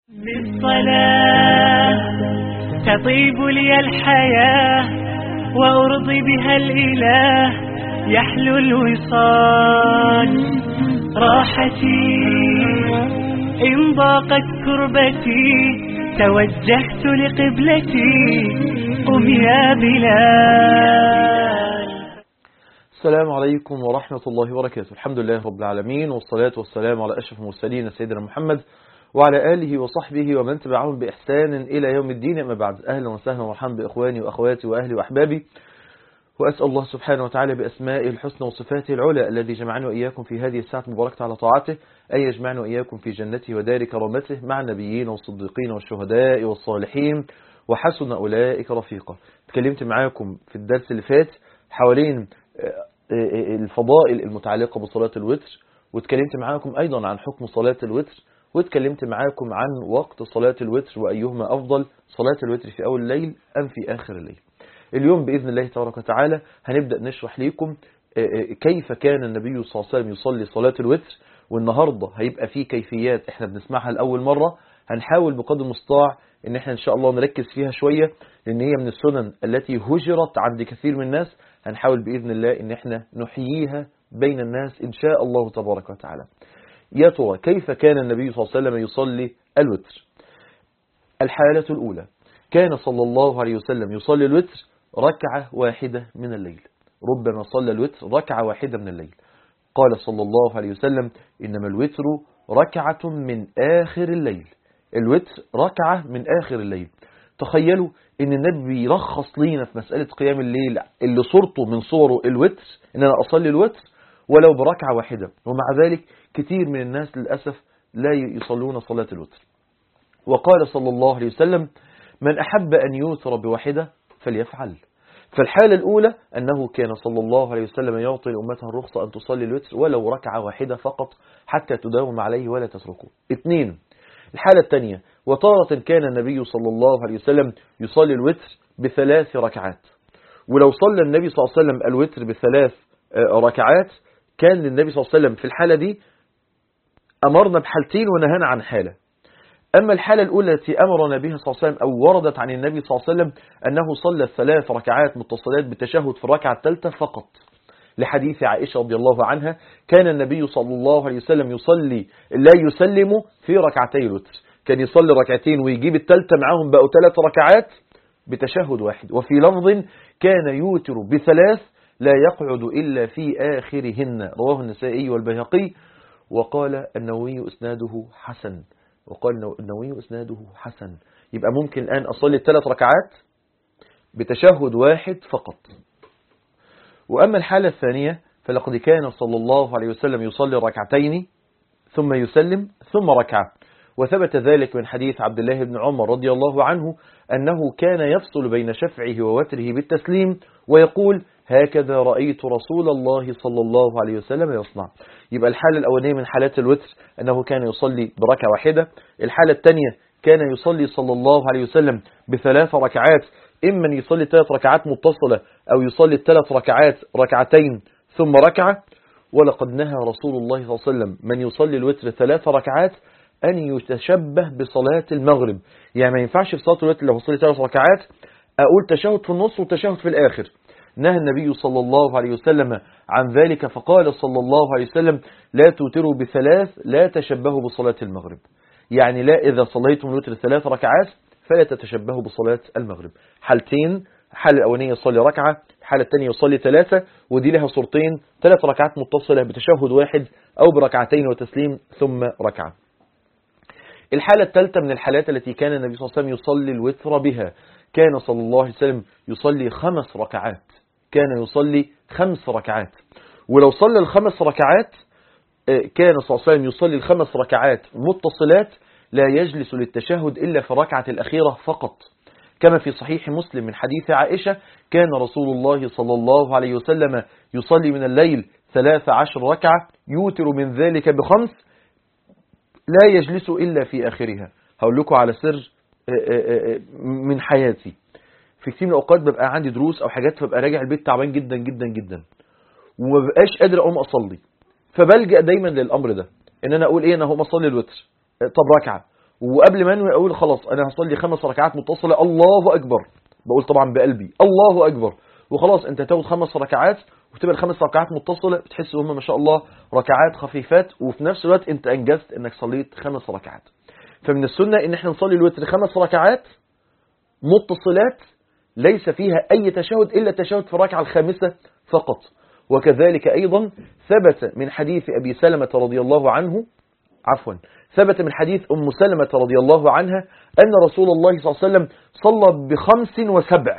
بالصلاة تطيب لي الحياة وأرضي بها الإله يحلو الوصال راحتي إن ضاقت كربتي توجهت لقبلتي قم يا بلال. السلام عليكم ورحمة الله وبركاته. الحمد لله رب العالمين، والصلاة والسلام على أشرف المرسلين سيدنا محمد وعلى آله وصحبه ومن تبعهم بإحسان إلى يوم الدين. أما بعد، أهلا وسهلا ومرحبا بإخواني وأخواتي وأهلي وأحبابي، وأسأل الله سبحانه وتعالى بأسمائه الحسنى وصفاته العلى الذي جمعنا وإياكم في هذه الساعة المباركة على طاعته أن يجمعنا وإياكم في جنته ودار كرامته مع النبيين والصديقين والشهداء والصالحين وحسن أولئك رفيقا. تكلمت معاكم في الدرس اللي فات حوالين الفضائل المتعلقة بصلاة الوتر، واتكلمت معاكم أيضا عن حكم صلاة الوتر، واتكلمت معاكم عن وقت صلاة الوتر وأيهما أفضل، صلاة الوتر في أول الليل أم في آخر الليل. اليوم بإذن الله تبارك وتعالى هنبدأ نشرح لكم كيف كان النبي صلى الله عليه وسلم يصلي صلاة الوتر، والنهاردة هيبقى فيه كيفيات احنا بنسمعها لأول مرة، هنحاول بقدر المستطاع ان احنا ان شاء الله نركز فيها شوية، لان هي من السنن التي هجرت عند كثير من الناس. هنحاول بإذن الله ان احنا نحييها بين الناس ان شاء الله تبارك وتعالى. يا ترى كيف كان النبي صلى الله عليه وسلم يصلي الوتر؟ الحالة الأولى، كان صلى الله عليه وسلم يصلي الوتر ركعة واحدة من الليل، ربما صلى الوتر ركعة واحدة من الليل. قال صلى الله عليه وسلم: إنما الوتر ركعة من آخر الليل. الوتر ركعة من آخر الليل. تخيلوا إن النبي يرخص لينا في مسألة قيام الليل اللي صورته من صوره الوتر، إن أنا أصلي الوتر ولو بركعة واحدة، ومع ذلك كثير من الناس للأسف لا يصلون صلاة الوتر. وقال صلى الله عليه وسلم: من أحب أن يوتر بواحدة فليفعل. فالحالة الأولى أنه كان صلى الله عليه وسلم يعطي لأمته الرخصة أن تصلي الوتر ولو ركعة واحدة فقط حتى تداوم عليه ولا تتركه. 2. الحالة الثانية، وتارة كان النبي صلى الله عليه وسلم يصلي الوتر ب3 ركعات. ولو صلى النبي صلى الله عليه وسلم الوتر ب3 ركعات كان للنبي صلى الله عليه وسلم في الحالة دي أمرنا بحالتين ونهانا عن حالة. أما الحالة الأولى التي أمرنا بها صلى الله عليه وسلم أو وردت عن النبي صلى الله عليه وسلم أنه صلى 3 ركعات متصلات بالتشهد في الركعة الثالثة فقط، لحديث عائشة رضي الله عنها: كان النبي صلى الله عليه وسلم يصلي لا يسلم في ركعتي الوتر، كان يصلي ركعتين ويجيب الثالثة معاهم بقوا 3 ركعات بتشهد واحد. وفي لفظ: كان يوتر ب3 لا يقعد إلا في آخرهن، رواه النسائي والبيهقي. وقال النووي إسناده حسن. يبقى ممكن الآن أصلي 3 ركعات بتشهد واحد فقط. وأما الحالة الثانية فلقد كان صلى الله عليه وسلم يصلي ركعتين ثم يسلم ثم ركعة، وثبت ذلك من حديث عبد الله بن عمر رضي الله عنه أنه كان يفصل بين شفعه ووتره بالتسليم ويقول: هكذا رأيت رسول الله صلى الله عليه وسلم يصنع. يبقى الحالة الأولانية من حالات الوتر أنه كان يصلي بركعة واحدة. الحالة الثانية كان يصلي صلى الله عليه وسلم ب3 ركعات، إما يصلي 3 ركعات متصلة أو يصلي 3 ركعات ركعتين ثم ركعة. ولقد نهى رسول الله صلى الله عليه وسلم من يصلي الوتر 3 ركعات أن يتشبه بصلاة المغرب. يعني ما ينفعش في صلاة الوتر لو أصلي 3 ركعات أقول تشهد في النص وتشهد في الآخر. نهى النبي صلى الله عليه وسلم عن ذلك، فقال صلى الله عليه وسلم: لا توتروا ب3 لا تشبهوا بصلاة المغرب. يعني لا، إذا صليتم الوتر 3 ركعات فلا تتشبهوا بصلاة المغرب. حالتين، الحالة الأولانية يصلي ركعة، الحالة الثانية يصلي 3، ودي لها صورتين: 3 ركعات متصلة بتشهد واحد أو بركعتين وتسليم ثم ركعة. الحالة الثالثة من الحالات التي كان النبي صلى الله عليه وسلم يصلي الوتر بها، كان صلى الله عليه وسلم يصلي 5 ركعات. كان يصلي 5 ركعات. ولو صلى 5 ركعات كان صلى الله عليه وسلم يصلي 5 ركعات متصلات لا يجلس للتشهد إلا في الركعة الأخيرة فقط، كما في صحيح مسلم من حديث عائشة: كان رسول الله صلى الله عليه وسلم يصلي من الليل 13 ركعة يوتر من ذلك ب5 لا يجلس إلا في آخرها. هقول لكم على سر من حياتي. في كتير من الأوقات ببقى عندي دروس أو حاجات، فبقى راجع البيت تعبان جدا جدا جدا وما بقاش قادر أقوم أصلي، فبلجأ دايما للأمر ده، إن أنا أقول إيه، أنا هقوم أصلي الوتر، طب ركعة، وقبل ما انوي اقول خلاص انا هصلي 5 ركعات متصلة، الله اكبر، بقول طبعا بقلبي الله اكبر، وخلاص انت تاخد 5 ركعات وتبقى ال5 ركعات متصلة، بتحس هم ما شاء الله ركعات خفيفات، وفي نفس الوقت انت انجزت انك صليت 5 ركعات. فمن السنة ان احنا نصلي الوتر 5 ركعات متصلات ليس فيها اي تشهد الا التشهد في الركعة الخامسة فقط. وكذلك ايضا ثبت من حديث ابي سلمة رضي الله عنه، ثبت من حديث ام سلمة رضي الله عنها ان رسول الله صلى الله عليه وسلم صلى ب5 و7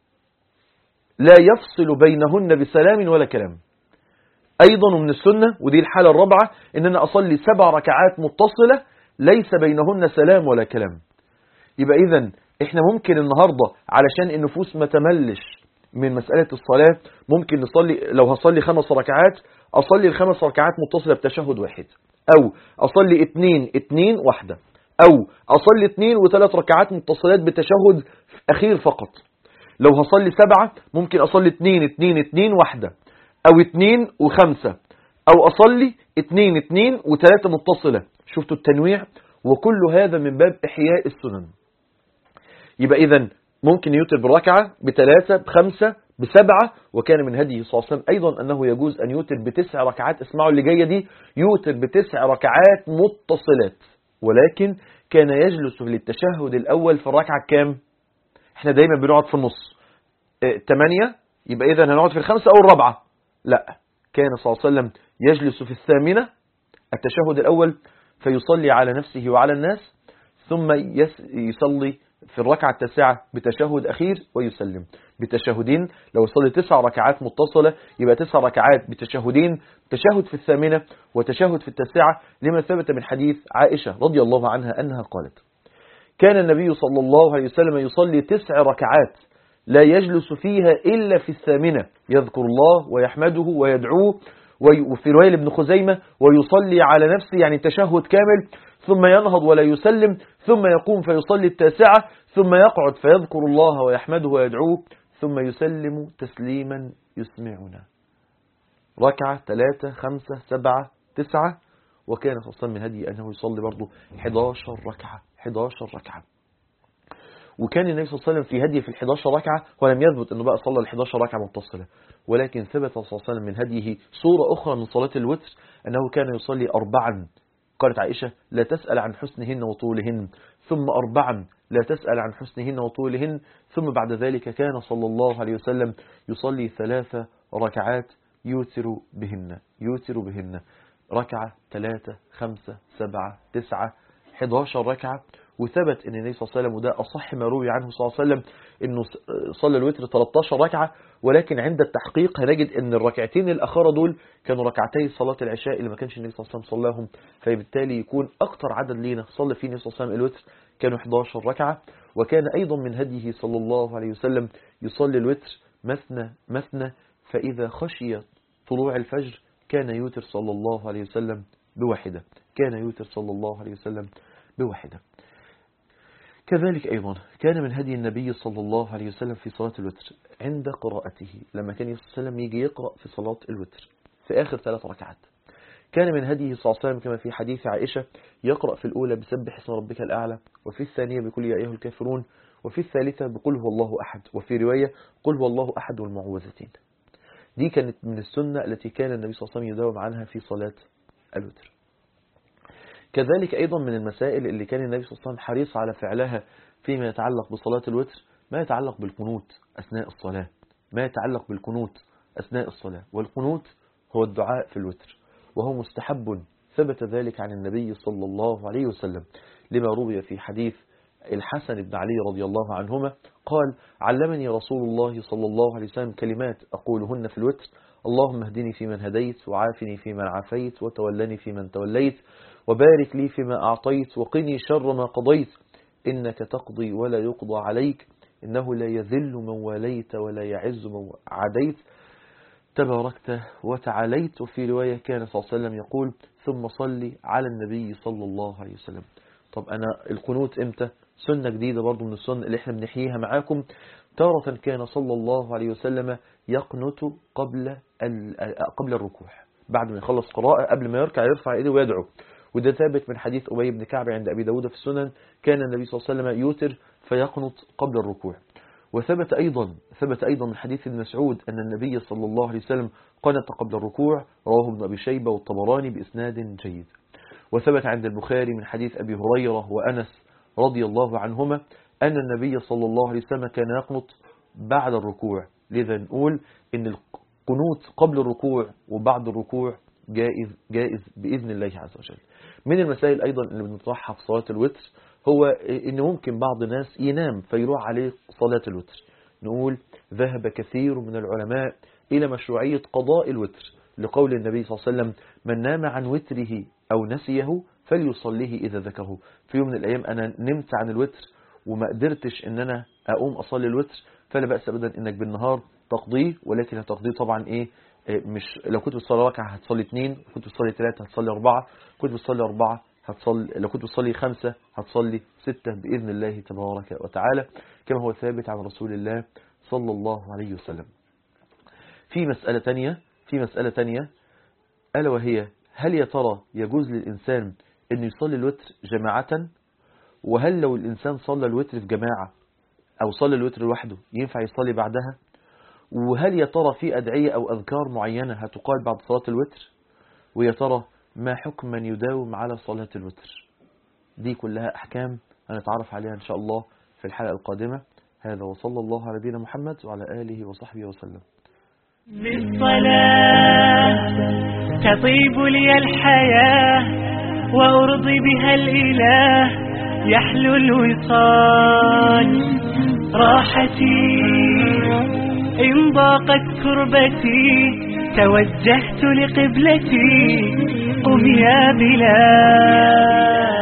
لا يفصل بينهن بسلام ولا كلام. أيضا من السنة، ودي الحالة الرابعة، إن أنا أصلي 7 ركعات متصلة ليس بينهن سلام ولا كلام. يبقى إذن إحنا ممكن النهاردة علشان النفوس ما تملش من مسألة الصلاة، ممكن نصلي، لو هصلي 5 ركعات أصلي ال5 ركعات متصلة بتشهد واحد، أو أصلي 2 2 واحدة، أو أصلي 2 و3 ركعات متصلات بتشهد أخير فقط. لو هصلي 7 ممكن أصلي 2 2 2 واحدة، أو 2 و5، أو أصلي 2 2 و3 متصلة. شفتوا التنويع؟ وكل هذا من باب إحياء السنن. يبقى إذن ممكن يوتر بركعة ب3 ب5 ب7، وكان من هديه صلى الله عليه وسلم أيضا أنه يجوز أن يوتر ب9 ركعات. اسمعوا اللي جاية دي، يوتر ب9 ركعات متصلات، ولكن كان يجلس للتشهد الأول في الركعة كام؟ احنا دايما بنقعد في النص 8، يبقى إذن هنقعد في ال5 أو الرابعة. لا، كان صلى الله عليه وسلم يجلس في الثامنة التشهد الأول فيصلي على نفسه وعلى الناس، ثم يصلي في الركعة التاسعة بتشهد أخير ويسلم بتشهدين. لو يصلي 9 ركعات متصلة يبقى 9 ركعات بتشهدين، تشهد في الثامنة وتشهد في التاسعة، لما ثبت من حديث عائشة رضي الله عنها أنها قالت: كان النبي صلى الله عليه وسلم يصلي 9 ركعات لا يجلس فيها إلا في الثامنة، يذكر الله ويحمده ويدعوه، وفي رواية ابن خزيمة ويصلي على نفسه، يعني تشهد كامل، ثم ينهض ولا يسلم، ثم يقوم فيصلي التاسعة، ثم يقعد فيذكر الله ويحمده ويدعوه، ثم يسلم تسليما يسمعنا. ركعة 3 5 7 9. وكان صلى الله عليه وسلم من هدي أنه يصلي برضه 11 ركعة. وكان النبي صلى الله عليه وسلم في هديه في ال11 ركعة، ولم يثبت أنه بقى صلى ال11 ركعة متصلة، ولكن ثبت صلى الله عليه وسلم من هديه صورة أخرى من صلاة الوتر أنه كان يصلي 4. قالت عائشة: لا تسأل عن حسنهن وطولهن، ثم 4 لا تسأل عن حسنهن وطولهن، ثم بعد ذلك كان صلى الله عليه وسلم يصلي 3 ركعات يوتر بهن ركعة 3 5 7 9 11 ركعة. وثبت ان النبي صلى الله عليه وسلم، وده اصح ما روي عنه صلى الله عليه وسلم، انه صلى الوتر 13 ركعة، ولكن عند التحقيق هنجد ان الركعتين الاخرى دول كانوا ركعتي صلاة العشاء اللي ما كانش النبي صلى الله عليه وسلم صلاهم، فبالتالي يكون اكتر عدد لينا صلى فيه النبي صلى الله عليه وسلم الوتر كانوا 11 ركعة. وكان ايضا من هديه صلى الله عليه وسلم يصلي الوتر مثنى، فاذا خشي طلوع الفجر كان يوتر صلى الله عليه وسلم بواحدة. كذلك أيضا كان من هدي النبي صلى الله عليه وسلم في صلاة الوتر عند قراءته، لما كان صلى الله عليه وسلم يجي يقرأ في صلاة الوتر في آخر 3 ركعات، كان من هديه صلى الله عليه وسلم كما في حديث عائشة يقرأ في الأولى بسبح اسم ربك الأعلى، وفي الثانية بقل يا أيها الكافرون، وفي الثالثة بقل هو الله أحد، وفي رواية قل هو الله أحد والمعوذتين. دي كانت من السنة التي كان النبي صلى الله عليه وسلم يداوم عنها في صلاة الوتر. كذلك أيضا من المسائل اللي كان النبي صلى الله عليه وسلم حريص على فعلها فيما يتعلق بصلاة الوتر ما يتعلق بالقنوت أثناء الصلاة. والقنوت هو الدعاء في الوتر، وهو مستحب، ثبت ذلك عن النبي صلى الله عليه وسلم لما روي في حديث الحسن بن علي رضي الله عنهما قال: علمني رسول الله صلى الله عليه وسلم كلمات أقولهن في الوتر: اللهم اهدني فيمن هديت، وعافني فيمن عافيت، وتولني فيمن توليت، وبارك لي فيما أعطيت، وقني شر ما قضيت، إنك تقضي ولا يقضى عليك، إنه لا يذل من واليت ولا يعز من عاديت، تباركت وتعاليت. وفي رواية كان صلى الله عليه وسلم يقول: ثم صلي على النبي صلى الله عليه وسلم. طب أنا القنوت إمتى؟ سنة جديدة برضو من السنة اللي احنا بنحييها معاكم. تارة كان صلى الله عليه وسلم يقنت قبل الركوع، بعد ما يخلص قراءة قبل ما يركع يرفع ايده ويدعو. وده ثابت من حديث أبي بن كعب عند أبي داود في السنن، كان النبي صلى الله عليه وسلم يوتر فيقنط قبل الركوع. وثبت أيضا من حديث ابن مسعود أن النبي صلى الله عليه وسلم قنط قبل الركوع، رواه ابن أبي شيبة والطبراني بإسناد جيد. وثبت عند البخاري من حديث أبي هريرة وأنس رضي الله عنهما أن النبي صلى الله عليه وسلم كان يقنط بعد الركوع. لذا نقول إن القنوت قبل الركوع وبعد الركوع جائز بإذن الله عز وجل. من المسائل أيضا اللي بنطرحها في صلاة الوتر هو إن ممكن بعض الناس ينام فيروح عليه صلاة الوتر. نقول ذهب كثير من العلماء إلى مشروعية قضاء الوتر لقول النبي صلى الله عليه وسلم من نام عن وتره أو نسيه فليصليه إذا ذكره. في يوم من الأيام أنا نمت عن الوتر وما قدرتش إن أنا أقوم أصلي الوتر، فلا بأس أبدا إنك بالنهار تقضيه، ولكن هتقضيه طبعا إيه، مش لو كنت بتصلي ركعة هتصلي 2، كنت بتصلي 3 هتصلي 4، كنت بتصلي 4 هتصلي، لو كنت بتصلي 5 هتصلي 6 بإذن الله تبارك وتعالى، كما هو ثابت عن رسول الله صلى الله عليه وسلم. في مسألة تانية ألا وهي هل يا ترى يجوز للإنسان أن يصلي الوتر جماعة؟ وهل لو الإنسان صلى الوتر في جماعة أو صلى الوتر لوحده ينفع يصلي بعدها؟ وهل يا ترى في أدعية أو أذكار معينة هتقال بعد صلاة الوتر؟ ويا ترى ما حكم من يداوم على صلاة الوتر؟ دي كلها أحكام هنتعرف عليها إن شاء الله في الحلقة القادمة. هذا وصلى الله على نبينا محمد وعلى آله وصحبه وسلم. بالصلاة تطيب لي الحياة وأرضي بها الإله، يحلو الوصال راحتي إن ضاقت كربتي، توجهت لقبلتي قم يا بلال.